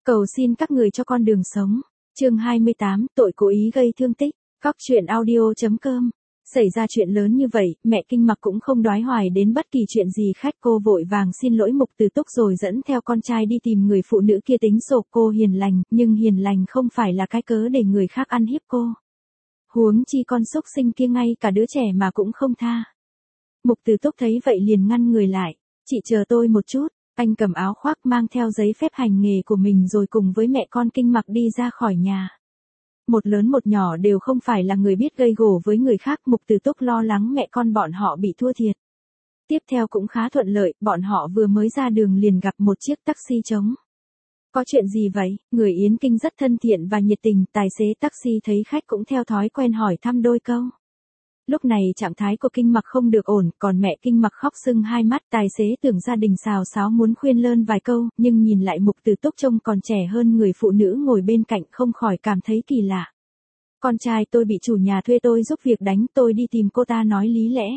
Cầu xin các người cho con đường sống. Chương 28, tội cố ý gây thương tích. Cóc truyện audio.com. Xảy ra chuyện lớn như vậy, mẹ Kinh Mặc cũng không đoái hoài đến bất kỳ chuyện gì khác, cô vội vàng xin lỗi Mục Từ Túc rồi dẫn theo con trai đi tìm người phụ nữ kia tính sổ. Cô hiền lành, nhưng hiền lành không phải là cái cớ để người khác ăn hiếp cô. Huống chi con xúc sinh kia ngay cả đứa trẻ mà cũng không tha. Mục Từ Túc thấy vậy liền ngăn người lại. Chị chờ tôi một chút. Anh cầm áo khoác mang theo giấy phép hành nghề của mình rồi cùng với mẹ con Kinh Mặc đi ra khỏi nhà. Một lớn một nhỏ đều không phải là người biết gây gổ với người khác. Mục Từ Túc lo lắng mẹ con bọn họ bị thua thiệt. Tiếp theo cũng khá thuận lợi, bọn họ vừa mới ra đường liền gặp một chiếc taxi trống. Có chuyện gì vậy? Người Yến Kinh rất thân thiện và nhiệt tình, tài xế taxi thấy khách cũng theo thói quen hỏi thăm đôi câu. Lúc này trạng thái của Kinh Mặc không được ổn, còn mẹ Kinh Mặc khóc sưng hai mắt. Tài xế tưởng gia đình xào xáo muốn khuyên lơn vài câu, nhưng nhìn lại Mục Từ Túc trông còn trẻ hơn người phụ nữ ngồi bên cạnh, không khỏi cảm thấy kỳ lạ. Con trai tôi bị chủ nhà thuê tôi giúp việc đánh, tôi đi tìm cô ta nói lý lẽ.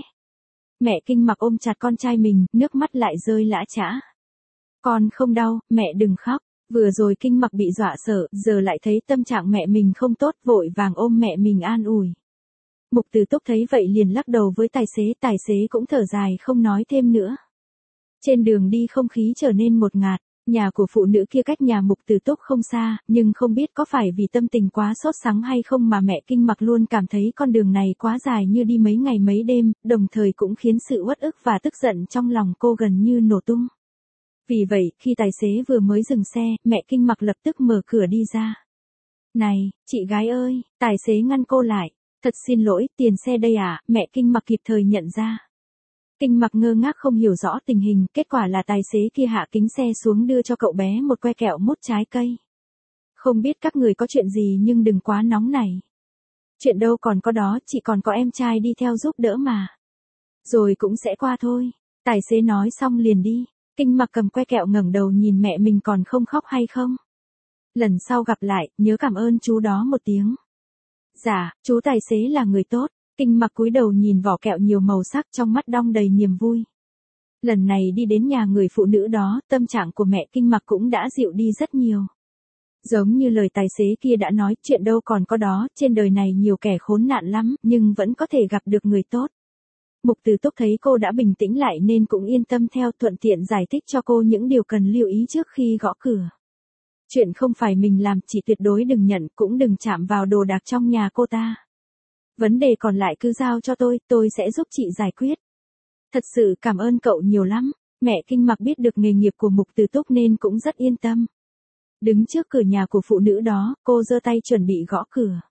Mẹ Kinh Mặc ôm chặt con trai mình, nước mắt lại rơi lã chã. Con không đau, mẹ đừng khóc. Vừa rồi Kinh Mặc bị dọa sợ, giờ lại thấy tâm trạng mẹ mình không tốt, vội vàng ôm mẹ mình an ủi. Mục Từ Túc thấy vậy liền lắc đầu với tài xế cũng thở dài không nói thêm nữa. Trên đường đi không khí trở nên ngột ngạt, nhà của phụ nữ kia cách nhà Mục Từ Túc không xa, nhưng không biết có phải vì tâm tình quá sốt sắng hay không mà mẹ Kinh Mặc luôn cảm thấy con đường này quá dài như đi mấy ngày mấy đêm, đồng thời cũng khiến sự uất ức và tức giận trong lòng cô gần như nổ tung. Vì vậy, khi tài xế vừa mới dừng xe, mẹ Kinh Mặc lập tức mở cửa đi ra. Này, chị gái ơi, tài xế ngăn cô lại. Thật xin lỗi, tiền xe đây à, mẹ Kinh Mặc kịp thời nhận ra. Kinh Mặc ngơ ngác không hiểu rõ tình hình, kết quả là tài xế kia hạ kính xe xuống đưa cho cậu bé một que kẹo mút trái cây. Không biết các người có chuyện gì nhưng đừng quá nóng này. Chuyện đâu còn có đó, chị còn có em trai đi theo giúp đỡ mà. Rồi cũng sẽ qua thôi. Tài xế nói xong liền đi. Kinh Mặc cầm que kẹo ngẩng đầu nhìn mẹ mình còn không khóc hay không. Lần sau gặp lại, nhớ cảm ơn chú đó một tiếng. Dạ, chú tài xế là người tốt. Kinh Mặc cúi đầu nhìn vỏ kẹo nhiều màu sắc trong mắt đong đầy niềm vui. Lần này đi đến nhà người phụ nữ đó, tâm trạng của mẹ Kinh Mặc cũng đã dịu đi rất nhiều. Giống như lời tài xế kia đã nói, chuyện đâu còn có đó, trên đời này nhiều kẻ khốn nạn lắm, nhưng vẫn có thể gặp được người tốt. Mục Từ Túc thấy cô đã bình tĩnh lại nên cũng yên tâm theo, thuận tiện giải thích cho cô những điều cần lưu ý trước khi gõ cửa. Chuyện không phải mình làm, chị tuyệt đối đừng nhận, cũng đừng chạm vào đồ đạc trong nhà cô ta. Vấn đề còn lại cứ giao cho tôi sẽ giúp chị giải quyết. Thật sự cảm ơn cậu nhiều lắm. Mẹ Kinh Mặc biết được nghề nghiệp của Mục Từ Túc nên cũng rất yên tâm. Đứng trước cửa nhà của phụ nữ đó, cô giơ tay chuẩn bị gõ cửa.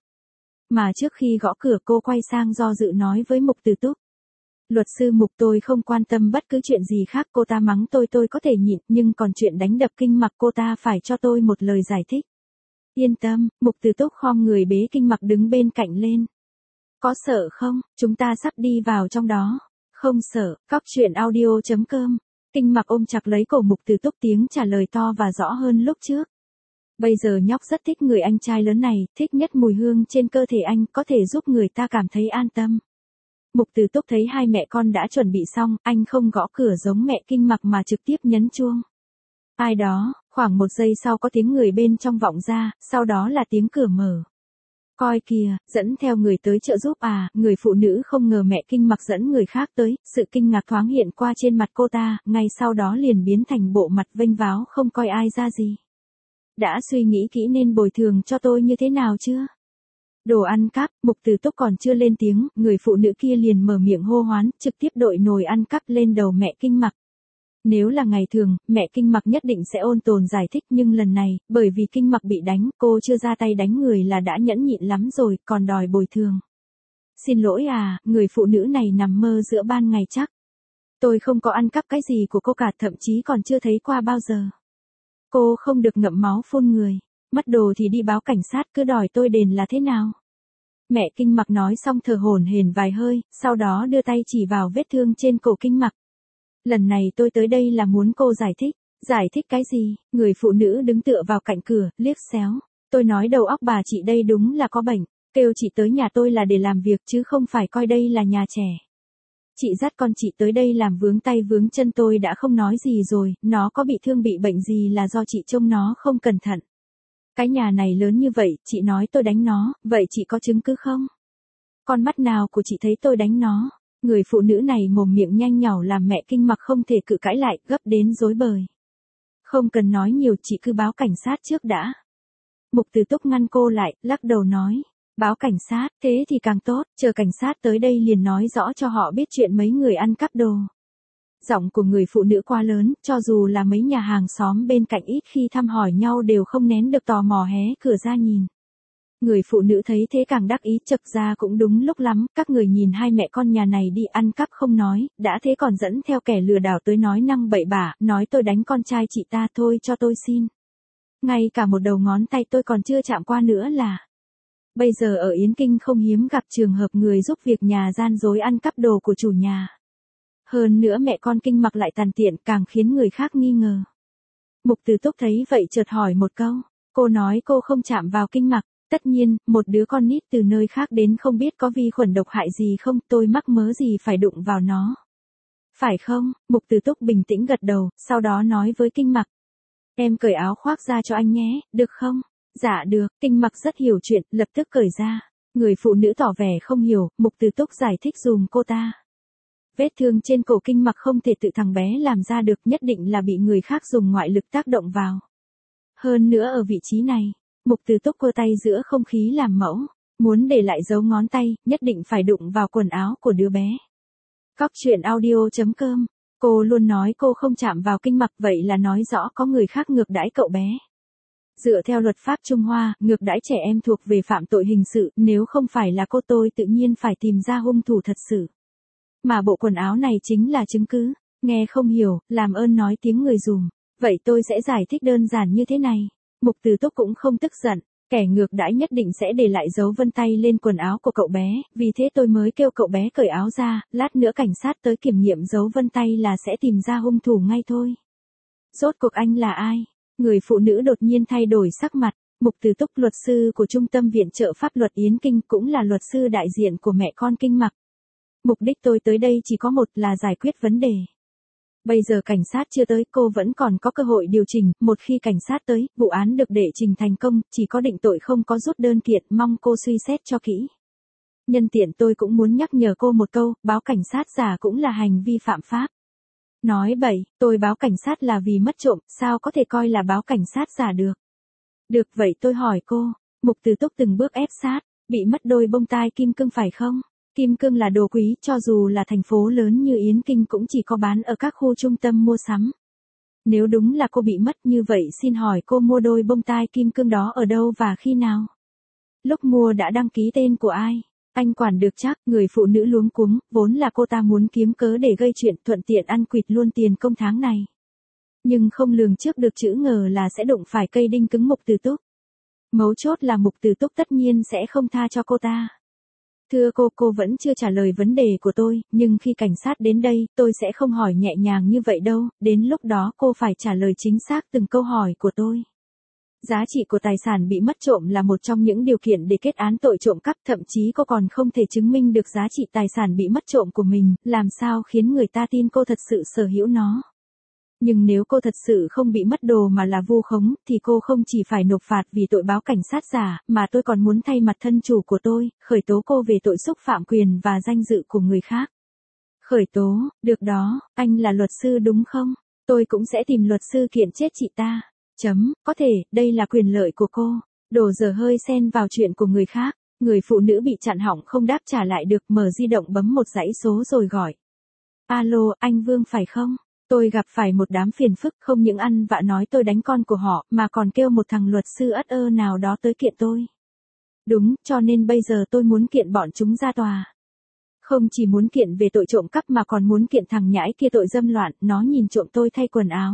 Mà trước khi gõ cửa cô quay sang do dự nói với Mục Từ Túc. Luật sư Mục, tôi không quan tâm bất cứ chuyện gì khác, cô ta mắng tôi có thể nhịn, nhưng còn chuyện đánh đập Kinh Mặc cô ta phải cho tôi một lời giải thích. Yên tâm, Mục Từ Túc khom người bế Kinh Mặc đứng bên cạnh lên. Có sợ không, chúng ta sắp đi vào trong đó. Không sợ, cóc truyện audio.com. Kinh Mặc ôm chặt lấy cổ Mục Từ Túc, tiếng trả lời to và rõ hơn lúc trước. Bây giờ nhóc rất thích người anh trai lớn này, thích nhất mùi hương trên cơ thể anh, có thể giúp người ta cảm thấy an tâm. Mục Từ Túc thấy hai mẹ con đã chuẩn bị xong, anh không gõ cửa giống mẹ Kinh Mặc mà trực tiếp nhấn chuông. Ai đó, khoảng 1 giây sau có tiếng người bên trong vọng ra, sau đó là tiếng cửa mở. Coi kìa, dẫn theo người tới trợ giúp à, người phụ nữ không ngờ mẹ Kinh Mặc dẫn người khác tới, sự kinh ngạc thoáng hiện qua trên mặt cô ta, ngay sau đó liền biến thành bộ mặt vênh váo không coi ai ra gì. Đã suy nghĩ kỹ nên bồi thường cho tôi như thế nào chưa? Đồ ăn cắp, Mục Từ Túc còn chưa lên tiếng, người phụ nữ kia liền mở miệng hô hoán, trực tiếp đội nồi ăn cắp lên đầu mẹ Kinh Mặc. Nếu là ngày thường, mẹ Kinh Mặc nhất định sẽ ôn tồn giải thích, nhưng lần này, bởi vì Kinh Mặc bị đánh, cô chưa ra tay đánh người là đã nhẫn nhịn lắm rồi, còn đòi bồi thường. Xin lỗi à, người phụ nữ này nằm mơ giữa ban ngày chắc. Tôi không có ăn cắp cái gì của cô cả, thậm chí còn chưa thấy qua bao giờ. Cô không được ngậm máu phun người. Mất đồ thì đi báo cảnh sát, cứ đòi tôi đền là thế nào? Mẹ Kinh Mặc nói xong thở hổn hển vài hơi, sau đó đưa tay chỉ vào vết thương trên cổ Kinh Mặc. Lần này tôi tới đây là muốn cô giải thích. Giải thích cái gì? Người phụ nữ đứng tựa vào cạnh cửa, liếc xéo. Tôi nói đầu óc bà chị đây đúng là có bệnh. Kêu chị tới nhà tôi là để làm việc chứ không phải coi đây là nhà trẻ. Chị dắt con chị tới đây làm vướng tay vướng chân tôi đã không nói gì rồi, nó có bị thương bị bệnh gì là do chị trông nó không cẩn thận. Cái nhà này lớn như vậy, chị nói tôi đánh nó, vậy chị có chứng cứ không? Con mắt nào của chị thấy tôi đánh nó? Người phụ nữ này mồm miệng nhanh nhảu làm mẹ Kinh Mặc không thể cự cãi lại, gấp đến rối bời. Không cần nói nhiều, chị cứ báo cảnh sát trước đã. Mục Từ Túc ngăn cô lại, lắc đầu nói. Báo cảnh sát, thế thì càng tốt, chờ cảnh sát tới đây liền nói rõ cho họ biết chuyện mấy người ăn cắp đồ. Giọng của người phụ nữ quá lớn, cho dù là mấy nhà hàng xóm bên cạnh ít khi thăm hỏi nhau đều không nén được tò mò hé cửa ra nhìn. Người phụ nữ thấy thế càng đắc ý, chực ra cũng đúng lúc lắm, các người nhìn hai mẹ con nhà này đi ăn cắp không nói, đã thế còn dẫn theo kẻ lừa đảo tới nói năng bậy bạ, nói tôi đánh con trai chị ta, thôi cho tôi xin. Ngay cả một đầu ngón tay tôi còn chưa chạm qua nữa là. Bây giờ ở Yến Kinh không hiếm gặp trường hợp người giúp việc nhà gian dối ăn cắp đồ của chủ nhà. Hơn nữa mẹ con Kinh Mặc lại tàn tiện càng khiến người khác nghi ngờ. Mục Từ Túc thấy vậy chợt hỏi một câu, cô nói cô không chạm vào Kinh Mặc. Tất nhiên, một đứa con nít từ nơi khác đến không biết có vi khuẩn độc hại gì không, tôi mắc mớ gì phải đụng vào nó. Phải không? Mục Từ Túc bình tĩnh gật đầu, sau đó nói với Kinh Mặc. Em cởi áo khoác ra cho anh nhé, được không? Dạ được, Kinh Mặc rất hiểu chuyện, lập tức cởi ra. Người phụ nữ tỏ vẻ không hiểu, Mục Từ Túc giải thích dùm cô ta. Vết thương trên cổ Kinh Mặc không thể tự thằng bé làm ra được, nhất định là bị người khác dùng ngoại lực tác động vào. Hơn nữa ở vị trí này. Mục Từ Túc cơ tay giữa không khí làm mẫu, muốn để lại dấu ngón tay, nhất định phải đụng vào quần áo của đứa bé. Cóc truyện audio.com, cô luôn nói cô không chạm vào Kinh Mặc, vậy là nói rõ có người khác ngược đãi cậu bé. Dựa theo luật pháp Trung Hoa, ngược đãi trẻ em thuộc về phạm tội hình sự, nếu không phải là cô tôi tự nhiên phải tìm ra hung thủ thật sự. Mà bộ quần áo này chính là chứng cứ, nghe không hiểu, làm ơn nói tiếng người dùm, vậy tôi sẽ giải thích đơn giản như thế này. Mục Từ Túc cũng không tức giận, kẻ ngược đãi nhất định sẽ để lại dấu vân tay lên quần áo của cậu bé, vì thế tôi mới kêu cậu bé cởi áo ra, lát nữa cảnh sát tới kiểm nghiệm dấu vân tay là sẽ tìm ra hung thủ ngay thôi. Rốt cuộc anh là ai? Người phụ nữ đột nhiên thay đổi sắc mặt, Mục Từ Túc luật sư của Trung tâm Viện trợ Pháp luật Yến Kinh cũng là luật sư đại diện của mẹ con Kinh Mặc. Mục đích tôi tới đây chỉ có một là giải quyết vấn đề. Bây giờ cảnh sát chưa tới, cô vẫn còn có cơ hội điều chỉnh, một khi cảnh sát tới, vụ án được đệ trình thành công, chỉ có định tội không có rút đơn kiện, mong cô suy xét cho kỹ. Nhân tiện tôi cũng muốn nhắc nhở cô một câu, báo cảnh sát giả cũng là hành vi phạm pháp. Nói bậy, tôi báo cảnh sát là vì mất trộm, sao có thể coi là báo cảnh sát giả được. Được vậy tôi hỏi cô, Mục Từ Túc từng bước ép sát, bị mất đôi bông tai kim cương phải không? Kim cương là đồ quý, cho dù là thành phố lớn như Yến Kinh cũng chỉ có bán ở các khu trung tâm mua sắm. Nếu đúng là cô bị mất như vậy xin hỏi cô mua đôi bông tai kim cương đó ở đâu và khi nào? Lúc mua đã đăng ký tên của ai? Anh quản được chắc, người phụ nữ luống cuống, vốn là cô ta muốn kiếm cớ để gây chuyện thuận tiện ăn quỵt luôn tiền công tháng này. Nhưng không lường trước được chữ ngờ là sẽ đụng phải cây đinh cứng Mục Từ Túc. Mấu chốt là Mục Từ Túc tất nhiên sẽ không tha cho cô ta. Thưa cô vẫn chưa trả lời vấn đề của tôi, nhưng khi cảnh sát đến đây, tôi sẽ không hỏi nhẹ nhàng như vậy đâu, đến lúc đó cô phải trả lời chính xác từng câu hỏi của tôi. Giá trị của tài sản bị mất trộm là một trong những điều kiện để kết án tội trộm cắp, thậm chí cô còn không thể chứng minh được giá trị tài sản bị mất trộm của mình, làm sao khiến người ta tin cô thật sự sở hữu nó. Nhưng nếu cô thật sự không bị mất đồ mà là vu khống, thì cô không chỉ phải nộp phạt vì tội báo cảnh sát giả, mà tôi còn muốn thay mặt thân chủ của tôi, khởi tố cô về tội xúc phạm quyền và danh dự của người khác. Khởi tố, được đó, anh là luật sư đúng không? Tôi cũng sẽ tìm luật sư kiện chết chị ta. Có thể, đây là quyền lợi của cô. Đồ dở hơi xen vào chuyện của người khác. Người phụ nữ bị chặn họng không đáp trả lại được, mở di động bấm một dãy số rồi gọi. Alo, anh Vương phải không? Tôi gặp phải một đám phiền phức, không những ăn vạ nói tôi đánh con của họ, mà còn kêu một thằng luật sư ất ơ nào đó tới kiện tôi. Đúng, cho nên bây giờ tôi muốn kiện bọn chúng ra tòa. Không chỉ muốn kiện về tội trộm cắp mà còn muốn kiện thằng nhãi kia tội dâm loạn, nó nhìn trộm tôi thay quần áo.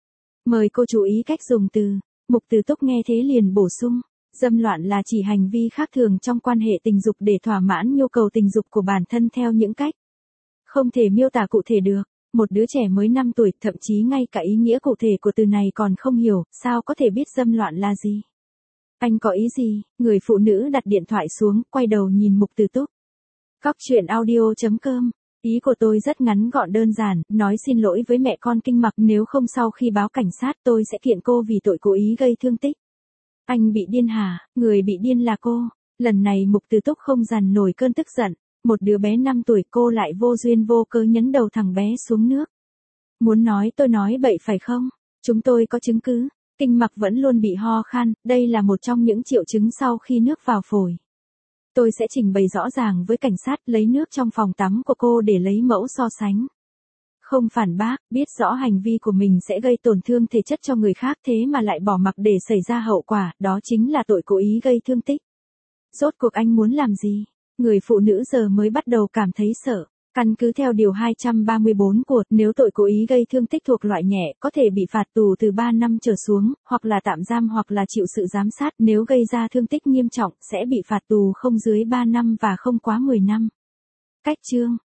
Mời cô chú ý cách dùng từ. Mục Từ Túc nghe thế liền bổ sung. Dâm loạn là chỉ hành vi khác thường trong quan hệ tình dục để thỏa mãn nhu cầu tình dục của bản thân theo những cách không thể miêu tả cụ thể được. Một đứa trẻ mới 5 tuổi, thậm chí ngay cả ý nghĩa cụ thể của từ này còn không hiểu, sao có thể biết dâm loạn là gì? Anh có ý gì? Người phụ nữ đặt điện thoại xuống, quay đầu nhìn Mục Từ Túc. Cóc truyện audio.com Ý của tôi rất ngắn gọn đơn giản, nói xin lỗi với mẹ con Kinh Mặc, nếu không sau khi báo cảnh sát tôi sẽ kiện cô vì tội cố ý gây thương tích. Anh bị điên hả? Người bị điên là cô. Lần này Mục Từ Túc không dằn nổi cơn tức giận. Một đứa bé 5 tuổi cô lại vô duyên vô cớ nhấn đầu thằng bé xuống nước. Muốn nói tôi nói bậy phải không? Chúng tôi có chứng cứ. Kinh Mặc vẫn luôn bị ho khan, đây là một trong những triệu chứng sau khi nước vào phổi. Tôi sẽ trình bày rõ ràng với cảnh sát, lấy nước trong phòng tắm của cô để lấy mẫu so sánh. Không phản bác, biết rõ hành vi của mình sẽ gây tổn thương thể chất cho người khác thế mà lại bỏ mặc để xảy ra hậu quả, đó chính là tội cố ý gây thương tích. Rốt cuộc anh muốn làm gì? Người phụ nữ giờ mới bắt đầu cảm thấy sợ. Căn cứ theo điều 234 của, nếu tội cố ý gây thương tích thuộc loại nhẹ, có thể bị phạt tù từ 3 năm trở xuống, hoặc là tạm giam hoặc là chịu sự giám sát, nếu gây ra thương tích nghiêm trọng, sẽ bị phạt tù không dưới 3 năm và không quá 10 năm. Cách chương